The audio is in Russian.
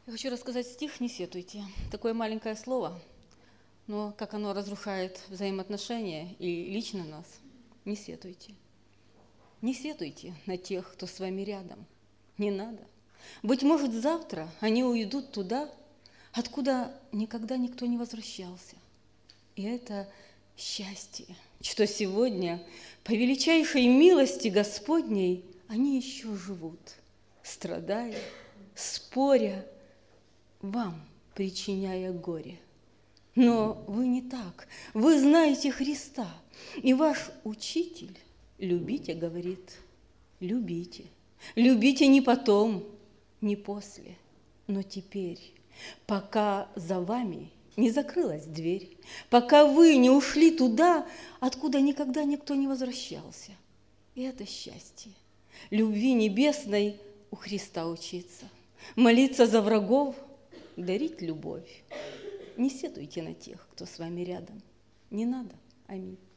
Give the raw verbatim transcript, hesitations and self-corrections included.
Я хочу рассказать стих «Не сетуйте». Такое маленькое слово, но как оно разрушает взаимоотношения и лично нас. Не сетуйте. Не сетуйте на тех, кто с вами рядом. Не надо. Быть может, завтра они уйдут туда, откуда никогда никто не возвращался. И это счастье, что сегодня, по величайшей милости Господней, они еще живут, страдая, споря, вам причиняя горе. Но вы не так, вы знаете Христа, и ваш учитель любите, говорит, любите. Любите не потом, не после, но теперь, пока за вами не закрылась дверь, пока вы не ушли туда, откуда никогда никто не возвращался. И это счастье, любви небесной у Христа учиться, молиться за врагов, дарить любовь. Не сетуйте на тех, кто с вами рядом. Не надо. Аминь.